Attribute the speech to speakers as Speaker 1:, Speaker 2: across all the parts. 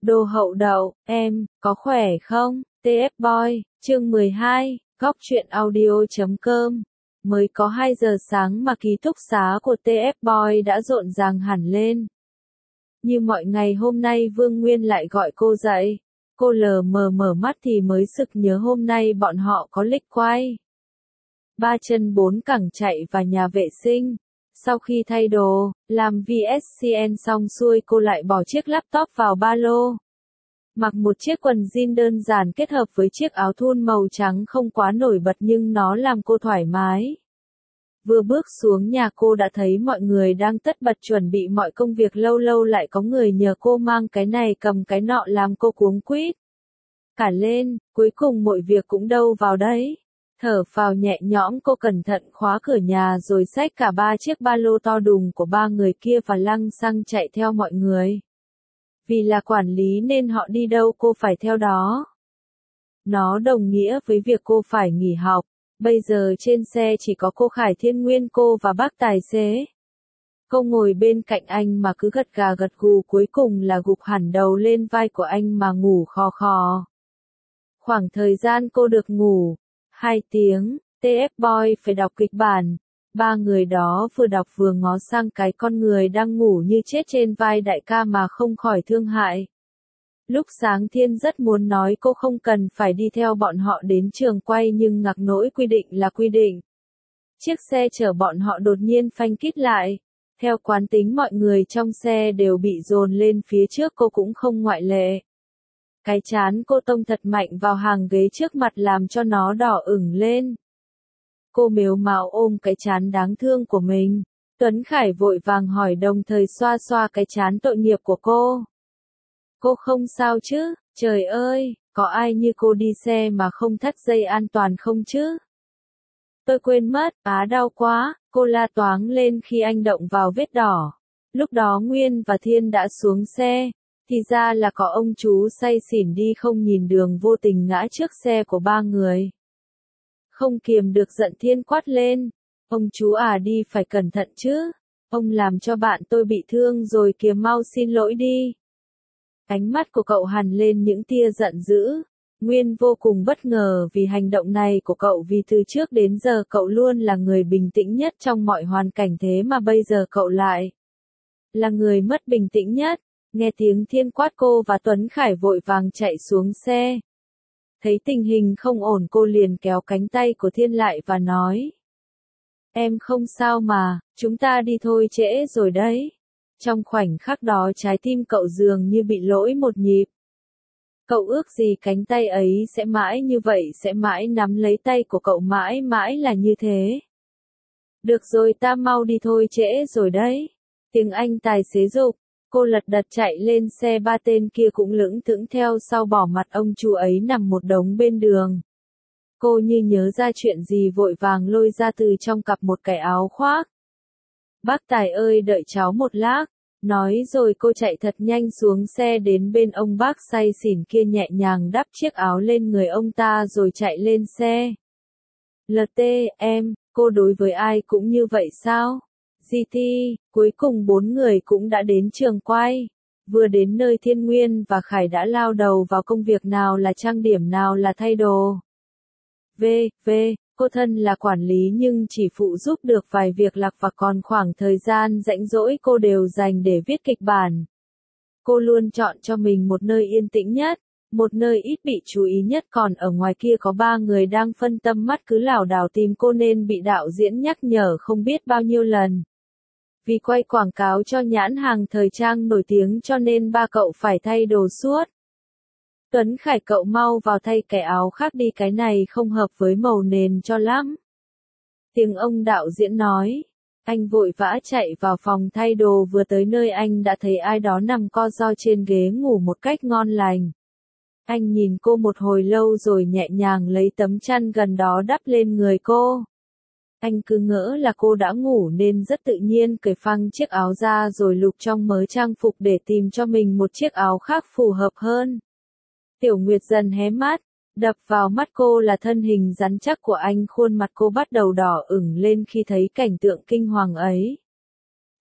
Speaker 1: Đồ hậu đậu, em, có khỏe không? TF Boy, chương 12, góc truyện audio.com. Mới có 2 giờ sáng mà ký túc xá của TF Boy đã rộn ràng hẳn lên. Như mọi ngày hôm nay Vương Nguyên lại gọi cô dậy. Cô lờ mờ mở mắt thì mới sực nhớ hôm nay bọn họ có lịch quay. 3 chân 4 cẳng chạy vào nhà vệ sinh. Sau khi thay đồ, làm VSCN xong xuôi cô lại bỏ chiếc laptop vào ba lô. Mặc một chiếc quần jean đơn giản kết hợp với chiếc áo thun màu trắng không quá nổi bật nhưng nó làm cô thoải mái. Vừa bước xuống nhà cô đã thấy mọi người đang tất bật chuẩn bị mọi công việc, lâu lâu lại có người nhờ cô mang cái này cầm cái nọ làm cô cuống quýt. Cả lên, cuối cùng mọi việc cũng đâu vào đấy. Thở phào nhẹ nhõm cô cẩn thận khóa cửa nhà rồi xách cả 3 chiếc ba lô to đùng của 3 người kia và lăng xăng chạy theo mọi người. Vì là quản lý nên họ đi đâu cô phải theo đó. Nó đồng nghĩa với việc cô phải nghỉ học. Bây giờ trên xe chỉ có cô Khải Thiên Nguyên, cô và bác tài xế. Cô ngồi bên cạnh anh mà cứ gật gà gật gù, cuối cùng là gục hẳn đầu lên vai của anh mà ngủ khò khò. Khoảng thời gian cô được ngủ 2 tiếng, TF Boy phải đọc kịch bản. 3 người đó vừa đọc vừa ngó sang cái con người đang ngủ như chết trên vai đại ca mà không khỏi thương hại. Lúc sáng Thiên rất muốn nói cô không cần phải đi theo bọn họ đến trường quay nhưng ngặc nỗi quy định là quy định. Chiếc xe chở bọn họ đột nhiên phanh kít lại. Theo quán tính mọi người trong xe đều bị dồn lên phía trước, cô cũng không ngoại lệ. Cái trán cô tông thật mạnh vào hàng ghế trước mặt làm cho nó đỏ ửng lên. Cô mếu máo ôm cái trán đáng thương của mình. Tuấn Khải vội vàng hỏi đồng thời xoa xoa cái trán tội nghiệp của cô. Cô không sao chứ? Trời ơi, có ai như cô đi xe mà không thắt dây an toàn không chứ? Tôi quên mất, đau quá, cô la toáng lên khi anh động vào vết đỏ. Lúc đó Nguyên và Thiên đã xuống xe, thì ra là có ông chú say xỉn đi không nhìn đường vô tình ngã trước xe của 3 người. Không kiềm được giận Thiên quát lên, ông chú đi phải cẩn thận chứ, ông làm cho bạn tôi bị thương rồi kìa, mau xin lỗi đi. Ánh mắt của cậu hằn lên những tia giận dữ. Nguyên vô cùng bất ngờ vì hành động này của cậu, vì từ trước đến giờ cậu luôn là người bình tĩnh nhất trong mọi hoàn cảnh, thế mà bây giờ cậu lại là người mất bình tĩnh nhất. Nghe tiếng Thiên quát, cô và Tuấn Khải vội vàng chạy xuống xe. Thấy tình hình không ổn cô liền kéo cánh tay của Thiên lại và nói. Em không sao mà, chúng ta đi thôi, trễ rồi đấy. Trong khoảnh khắc đó trái tim cậu dường như bị lỗi một nhịp. Cậu ước gì cánh tay ấy sẽ mãi như vậy, sẽ mãi nắm lấy tay của cậu, mãi mãi là như thế. Được rồi, ta mau đi thôi, trễ rồi đấy. Tiếng Anh tài xế giục. Cô lật đật chạy lên xe, 3 tên kia cũng lững thững theo sau, bỏ mặt ông chú ấy nằm một đống bên đường. Cô như nhớ ra chuyện gì vội vàng lôi ra từ trong cặp một cái áo khoác. Bác Tài ơi, đợi cháu một lát. Nói rồi cô chạy thật nhanh xuống xe đến bên ông bác say xỉn kia, nhẹ nhàng đắp chiếc áo lên người ông ta rồi chạy lên xe. LT, em, cô đối với ai cũng như vậy sao? GT, cuối cùng 4 người cũng đã đến trường quay. Vừa đến nơi Thiên Nguyên và Khải đã lao đầu vào công việc, nào là trang điểm nào là thay đồ. Cô thân là quản lý nhưng chỉ phụ giúp được vài việc lặt vặt, còn khoảng thời gian rảnh rỗi cô đều dành để viết kịch bản. Cô luôn chọn cho mình một nơi yên tĩnh nhất, một nơi ít bị chú ý nhất, còn ở ngoài kia có 3 người đang phân tâm mắt cứ lảo đảo tìm cô nên bị đạo diễn nhắc nhở không biết bao nhiêu lần. Vì quay quảng cáo cho nhãn hàng thời trang nổi tiếng cho nên 3 cậu phải thay đồ suốt. Tuấn Khải, cậu mau vào thay cái áo khác đi, cái này không hợp với màu nền cho lắm. Tiếng ông đạo diễn nói. Anh vội vã chạy vào phòng thay đồ, vừa tới nơi anh đã thấy ai đó nằm co ro trên ghế ngủ một cách ngon lành. Anh nhìn cô một hồi lâu rồi nhẹ nhàng lấy tấm chăn gần đó đắp lên người cô. Anh cứ ngỡ là cô đã ngủ nên rất tự nhiên cởi phăng chiếc áo ra rồi lục trong mớ trang phục để tìm cho mình một chiếc áo khác phù hợp hơn. Tiểu Nguyệt dần hé mắt, đập vào mắt cô là thân hình rắn chắc của anh, khuôn mặt cô bắt đầu đỏ ửng lên khi thấy cảnh tượng kinh hoàng ấy.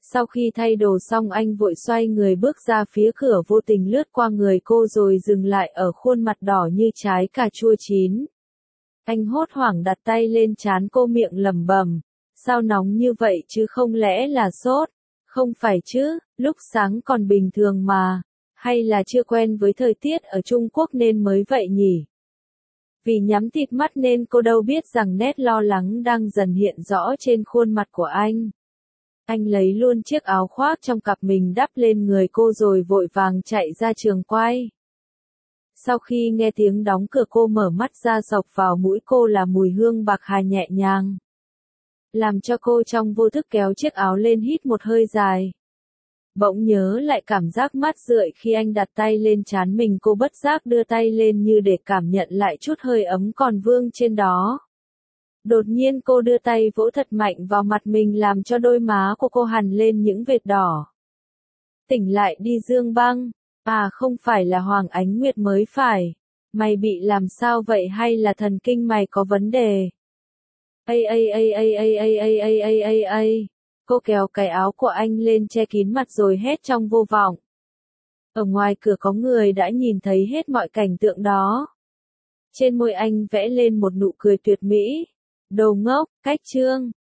Speaker 1: Sau khi thay đồ xong anh vội xoay người bước ra phía cửa, vô tình lướt qua người cô rồi dừng lại ở khuôn mặt đỏ như trái cà chua chín. Anh hốt hoảng đặt tay lên trán cô, miệng lẩm bẩm, sao nóng như vậy chứ, không lẽ là sốt? Không phải chứ, lúc sáng còn bình thường mà. Hay là chưa quen với thời tiết ở Trung Quốc nên mới vậy nhỉ? Vì nhắm tịt mắt nên cô đâu biết rằng nét lo lắng đang dần hiện rõ trên khuôn mặt của anh. Anh lấy luôn chiếc áo khoác trong cặp mình đắp lên người cô rồi vội vàng chạy ra trường quay. Sau khi nghe tiếng đóng cửa, cô mở mắt ra, xộc vào mũi cô là mùi hương bạc hà nhẹ nhàng, làm cho cô trong vô thức kéo chiếc áo lên, hít một hơi dài. Bỗng nhớ lại cảm giác mát rượi khi anh đặt tay lên trán mình, cô bất giác đưa tay lên như để cảm nhận lại chút hơi ấm còn vương trên đó. Đột nhiên cô đưa tay vỗ thật mạnh vào mặt mình, làm cho đôi má của cô hằn lên những vệt đỏ. Tỉnh lại đi Dương Băng, à không phải là Hoàng Ánh Nguyệt mới phải. Mày bị làm sao vậy, hay là thần kinh mày có vấn đề? Cô kéo cái áo của anh lên che kín mặt rồi hét trong vô vọng. Ở ngoài cửa có người đã nhìn thấy hết mọi cảnh tượng đó. Trên môi anh vẽ lên một nụ cười tuyệt mỹ. Đồ ngốc, cách trương.